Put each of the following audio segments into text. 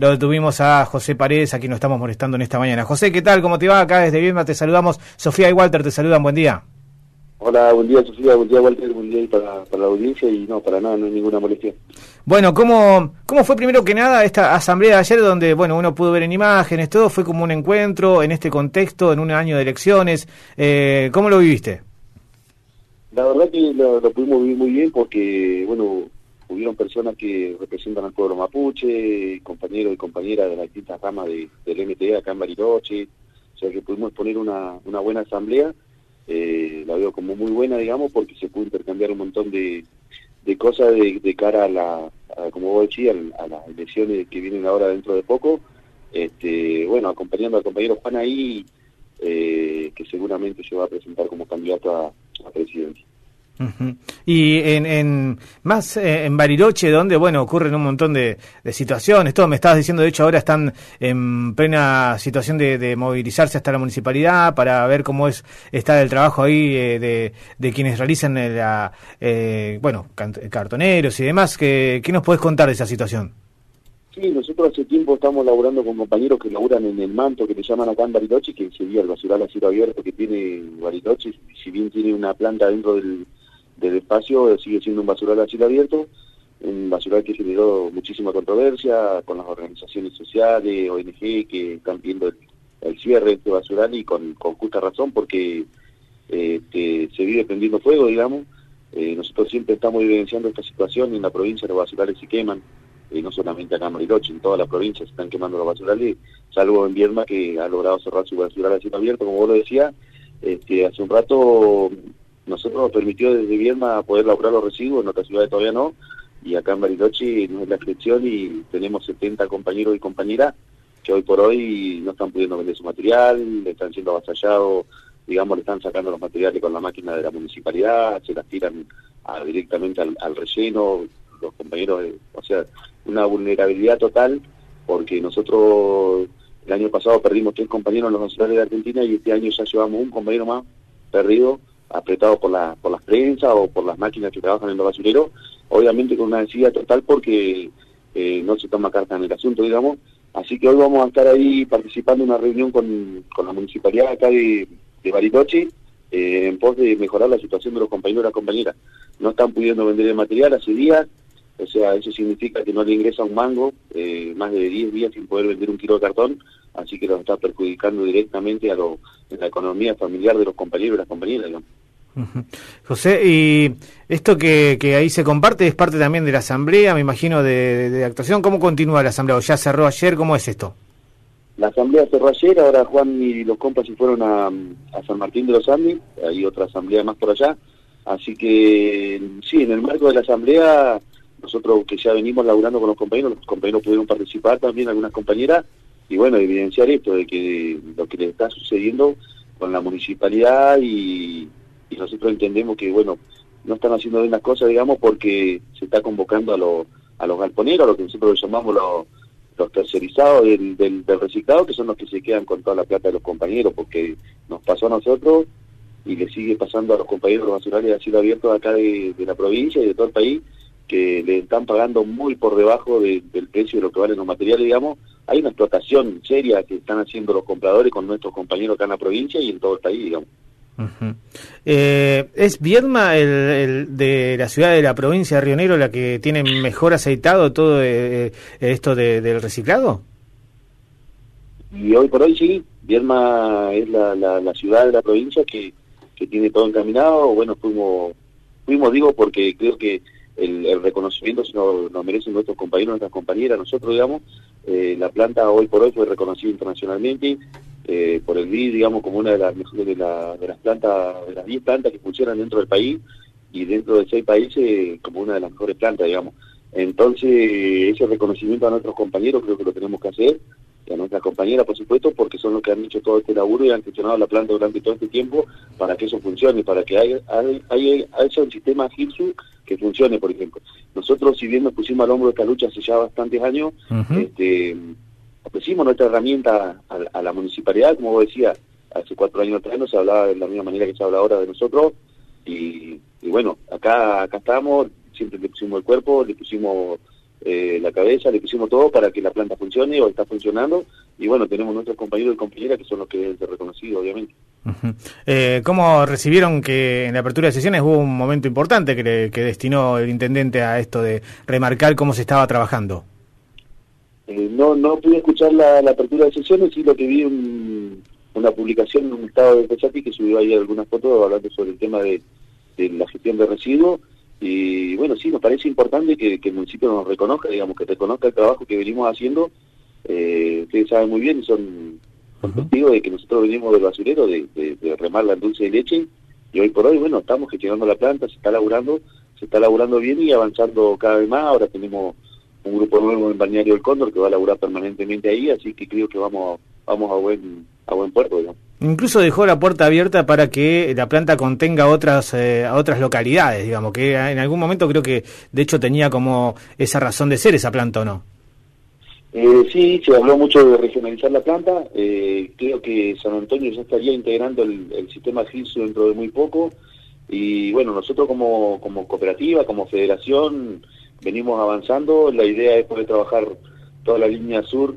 lo tuvimos a José Paredes, a quien nos estamos molestando en esta mañana. José, ¿qué tal? ¿Cómo te va? Acá desde Viedma te saludamos. Sofía y Walter te saludan, buen día. Hola, buen día Sofía, buen día Walter, buen día para la audiencia y no, para nada, no hay ninguna molestia. Bueno, ¿cómo fue primero que nada esta asamblea de ayer donde, bueno, uno pudo ver en imágenes, todo fue como un encuentro en este contexto, en un año de elecciones? ¿Cómo lo viviste? La verdad que lo pudimos vivir muy bien porque, bueno, hubieron personas que representan al pueblo mapuche, compañeros y compañeras de las distintas ramas del MTE acá en Bariloche, o sea que pudimos poner una buena asamblea. La veo como muy buena, digamos, porque se pudo intercambiar un montón de cosas de cara como vos decías, a las elecciones que vienen ahora dentro de poco. Bueno, acompañando al compañero Juan ahí, que seguramente se va a presentar como candidato a presidente. Uh-huh. Y en Bariloche, donde, bueno, ocurren un montón de situaciones, todo me estabas diciendo, de hecho ahora están en plena situación de movilizarse hasta la municipalidad para ver cómo está el trabajo ahí de quienes realizan cartoneros y demás. ¿Qué nos podés contar de esa situación? Sí, nosotros hace tiempo estamos laburando con compañeros que laburan en el manto que le llaman acá en Bariloche, que sería el basural a cielo abierto que tiene Bariloche. Si bien tiene una planta dentro del espacio, sigue siendo un basural a cielo abierto, un basural que generó muchísima controversia con las organizaciones sociales, ONG, que están viendo el cierre de este basural y con justa razón, porque se vive prendiendo fuego, digamos. Nosotros siempre estamos evidenciando esta situación. En la provincia los basurales se queman, no solamente acá en Bariloche, en toda la provincia se están quemando los basurales, salvo en Viedma, que ha logrado cerrar su basural a cielo abierto, como vos lo decías. Hace un rato nosotros nos permitió desde Viedma poder laburar los residuos, en otras ciudades todavía no, y acá en Bariloche no es la excepción, y tenemos 70 compañeros y compañeras que hoy por hoy no están pudiendo vender su material, están siendo avasallados, digamos, le están sacando los materiales con la máquina de la municipalidad, se las tiran directamente al relleno, los compañeros, o sea, una vulnerabilidad total, porque nosotros el año pasado perdimos 3 compañeros en los basurales de Argentina y este año ya llevamos un compañero más perdido, apretado por las prensas o por las máquinas que trabajan en los basureros, obviamente con una necesidad total porque no se toma carta en el asunto, digamos. Así que hoy vamos a estar ahí participando en una reunión con la municipalidad acá de Bariloche, en pos de mejorar la situación de los compañeros y las compañeras. No están pudiendo vender el material hace días, o sea, eso significa que no le ingresa un mango, más de 10 días sin poder vender un kilo de cartón, así que nos está perjudicando directamente en la economía familiar de los compañeros y las compañeras, digamos. Uh-huh. José, y esto que ahí se comparte es parte también de la asamblea, me imagino, de actuación. ¿Cómo continúa la asamblea? ¿O ya cerró ayer? ¿Cómo es esto? La asamblea cerró ayer, ahora Juan y los compas se fueron a San Martín de los Andes, hay otra asamblea más por allá, así que sí, en el marco de la asamblea, nosotros que ya venimos laburando con los compañeros pudieron participar también, algunas compañeras, y bueno, evidenciar esto de que lo que les está sucediendo con la municipalidad y nosotros entendemos que, bueno, no están haciendo bien las cosas, digamos, porque se está convocando a los galponeros, a lo que nosotros llamamos los tercerizados del reciclado, que son los que se quedan con toda la plata de los compañeros, porque nos pasó a nosotros y le sigue pasando a los compañeros de los basurales de cielo abierto de acá de la provincia y de todo el país, que le están pagando muy por debajo del precio de lo que valen los materiales, digamos. Hay una explotación seria que están haciendo los compradores con nuestros compañeros acá en la provincia y en todo el país, digamos. Uh-huh. ¿Es Viedma el de la ciudad de la provincia de Río Negro la que tiene mejor aceitado todo esto del reciclado? Y hoy por hoy sí, Viedma es la ciudad de la provincia que tiene todo encaminado. Bueno, fuimos digo, porque creo que el reconocimiento se nos merecen nuestros compañeros, nuestras compañeras, nosotros, digamos. La planta hoy por hoy fue reconocida internacionalmente por el BID, digamos, como una de las mejores de las plantas, de las 10 plantas que funcionan dentro del país, y dentro de 6 países como una de las mejores plantas, digamos. Entonces, ese reconocimiento a nuestros compañeros creo que lo tenemos que hacer, y a nuestras compañeras, por supuesto, porque son los que han hecho todo este laburo y han gestionado la planta durante todo este tiempo para que eso funcione, para que haya un sistema GIPSU que funcione, por ejemplo. Nosotros, si bien nos pusimos al hombro de esta lucha hace ya bastantes años, ofrecimos nuestra herramienta a la municipalidad, como vos decías, hace 4 años atrás no se hablaba de la misma manera que se habla ahora de nosotros, y bueno, acá estamos, siempre le pusimos el cuerpo, le pusimos la cabeza, le pusimos todo para que la planta funcione, o está funcionando, y bueno, tenemos nuestros compañeros y compañeras que son los que deben ser reconocidos, obviamente. ¿Cómo recibieron que en la apertura de sesiones hubo un momento importante que destinó el intendente a esto de remarcar cómo se estaba trabajando? No pude escuchar la apertura de sesiones, sí lo que vi una publicación en un estado de Pesati que subió ahí algunas fotos hablando sobre el tema de la gestión de residuos. Y bueno, sí, nos parece importante que el municipio nos reconozca, digamos, que reconozca el trabajo que venimos haciendo. Ustedes saben muy bien, son testigos de que nosotros venimos del basurero, de remar la dulce de leche, y hoy por hoy, bueno, estamos gestionando la planta, se está laburando bien y avanzando cada vez más. Ahora tenemos un grupo nuevo en Balneario del Cóndor que va a laburar permanentemente ahí, así que creo que vamos a buen puerto, digamos. Incluso dejó la puerta abierta para que la planta contenga a otras localidades, digamos, que en algún momento creo que de hecho tenía como esa razón de ser esa planta, ¿o no? Sí, se habló mucho de regionalizar la planta. Creo que San Antonio ya estaría integrando el sistema GISU dentro de muy poco, y bueno, nosotros como cooperativa, como federación, venimos avanzando. La idea es poder trabajar toda la línea sur,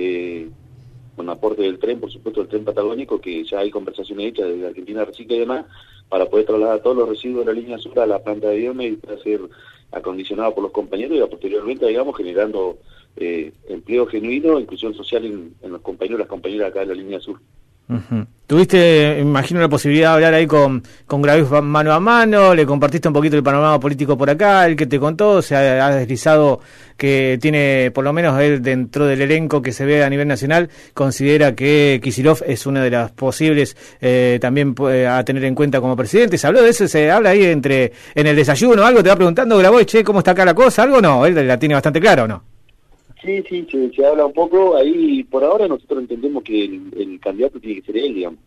con aporte del tren, por supuesto, el tren patagónico, que ya hay conversaciones hechas desde Argentina Recicla y demás, para poder trasladar todos los residuos de la línea sur a la planta de Biome y para ser acondicionado por los compañeros, y posteriormente, digamos, generando empleo genuino, inclusión social en los compañeros y las compañeras acá de la línea sur. Tuviste, imagino, la posibilidad de hablar ahí con Gravis mano a mano, le compartiste un poquito el panorama político por acá, el que te contó, se ha deslizado que tiene, por lo menos él dentro del elenco que se ve a nivel nacional, considera que Kicillof es una de las posibles también a tener en cuenta como presidente. ¿Se habló de eso? ¿Se habla ahí en el desayuno algo? ¿Te va preguntando Grabois, che, cómo está acá la cosa? ¿Algo? No, él la tiene bastante clara, ¿o no? Sí, se habla un poco ahí. Por ahora nosotros entendemos que el candidato tiene que ser él, digamos.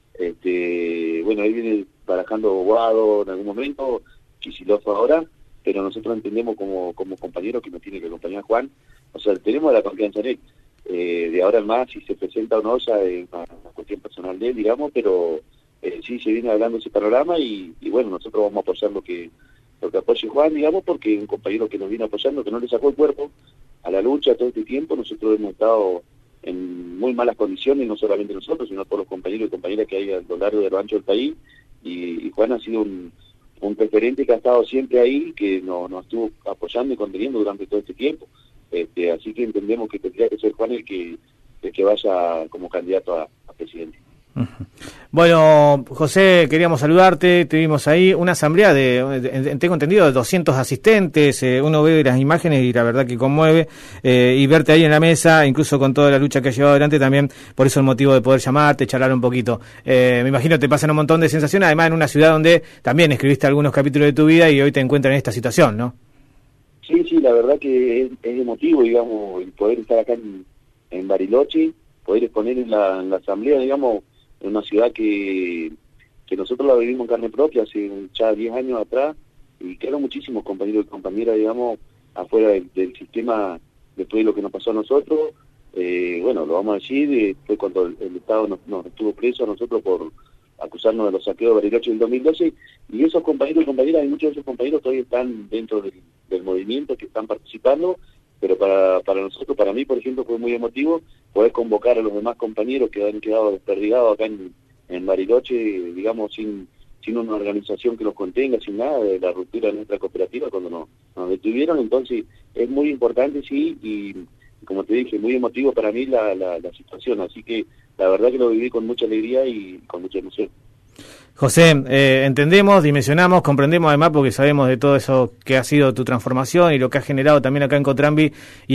Bueno, ahí viene barajando Guado en algún momento, Kicillof ahora, pero nosotros entendemos como compañero que nos tiene que acompañar Juan. O sea, tenemos la confianza en él. De ahora en más, si se presenta o no, ya es una cuestión personal de él, digamos, pero sí se viene hablando ese panorama, y bueno, nosotros vamos a apoyar lo que apoye Juan, digamos, porque es un compañero que nos viene apoyando, que no le sacó el cuerpo a la lucha todo este tiempo. Nosotros hemos estado en muy malas condiciones, no solamente nosotros, sino por los compañeros y compañeras que hay a lo largo y a lo ancho del país, y Juan ha sido un referente que ha estado siempre ahí, que nos estuvo apoyando y conteniendo durante todo este tiempo. Así que entendemos que tendría que ser Juan el que vaya como candidato a presidente. Bueno, José, queríamos saludarte, tuvimos ahí una asamblea tengo entendido, de 200 asistentes, uno ve las imágenes y la verdad que conmueve, y verte ahí en la mesa, incluso con toda la lucha que has llevado adelante también, por eso el motivo de poder llamarte, charlar un poquito. Me imagino te pasan un montón de sensaciones, además en una ciudad donde también escribiste algunos capítulos de tu vida y hoy te encuentras en esta situación, ¿no? Sí, la verdad que es emotivo, digamos, el poder estar acá en Bariloche, poder exponer en la asamblea, digamos, en una ciudad que nosotros la vivimos en carne propia hace ya 10 años atrás, y quedaron muchísimos compañeros y compañeras, digamos, afuera del sistema después de lo que nos pasó a nosotros. Bueno, lo vamos a decir, fue cuando el Estado nos estuvo preso a nosotros por acusarnos de los saqueos de Bariloche en 2012, y esos compañeros y compañeras, y muchos de esos compañeros todavía están dentro del movimiento, que están participando, pero para nosotros, para mí, por ejemplo, fue muy emotivo poder convocar a los demás compañeros que han quedado desperdigados acá en Bariloche, digamos, sin una organización que los contenga, sin nada, de la ruptura de nuestra cooperativa cuando nos detuvieron. Entonces es muy importante, sí, y como te dije, muy emotivo para mí la situación, así que la verdad que lo viví con mucha alegría y con mucha emoción. José, entendemos, dimensionamos, comprendemos además porque sabemos de todo eso que ha sido tu transformación y lo que has generado también acá en Cotrambi,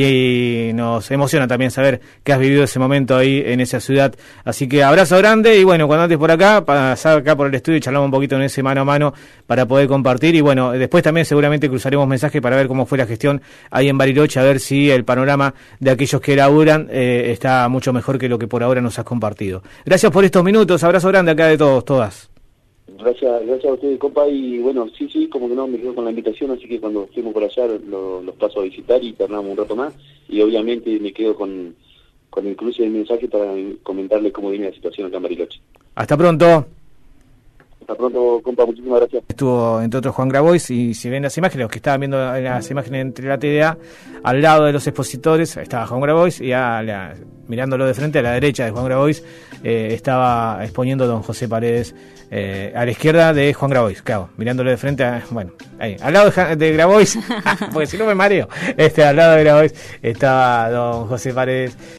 y nos emociona también saber que has vivido ese momento ahí en esa ciudad. Así que abrazo grande, y bueno, cuando andes por acá, pasar acá por el estudio y charlamos un poquito en ese mano a mano para poder compartir, y bueno, después también seguramente cruzaremos mensajes para ver cómo fue la gestión ahí en Bariloche, a ver si el panorama de aquellos que laburan está mucho mejor que lo que por ahora nos has compartido. Gracias por estos minutos, abrazo grande acá de todos, todas. Gracias a ustedes, compa, y bueno, sí, como que no, me quedo con la invitación, así que cuando estemos por allá los paso a visitar y charlamos un rato más, y obviamente me quedo con el cruce de mensaje para comentarles cómo viene la situación acá en Bariloche. Hasta pronto. Hasta pronto, compa, muchísimas gracias. Estuvo, entre otros, Juan Grabois, y si ven las imágenes, los que estaban viendo las imágenes entre la TDA, al lado de los expositores estaba Juan Grabois, y mirándolo de frente, a la derecha de Juan Grabois, estaba exponiendo don José Paredes, a la izquierda de Juan Grabois, claro, mirándolo de frente, bueno, ahí, al lado de Grabois, porque si no me mareo, al lado de Grabois estaba don José Paredes.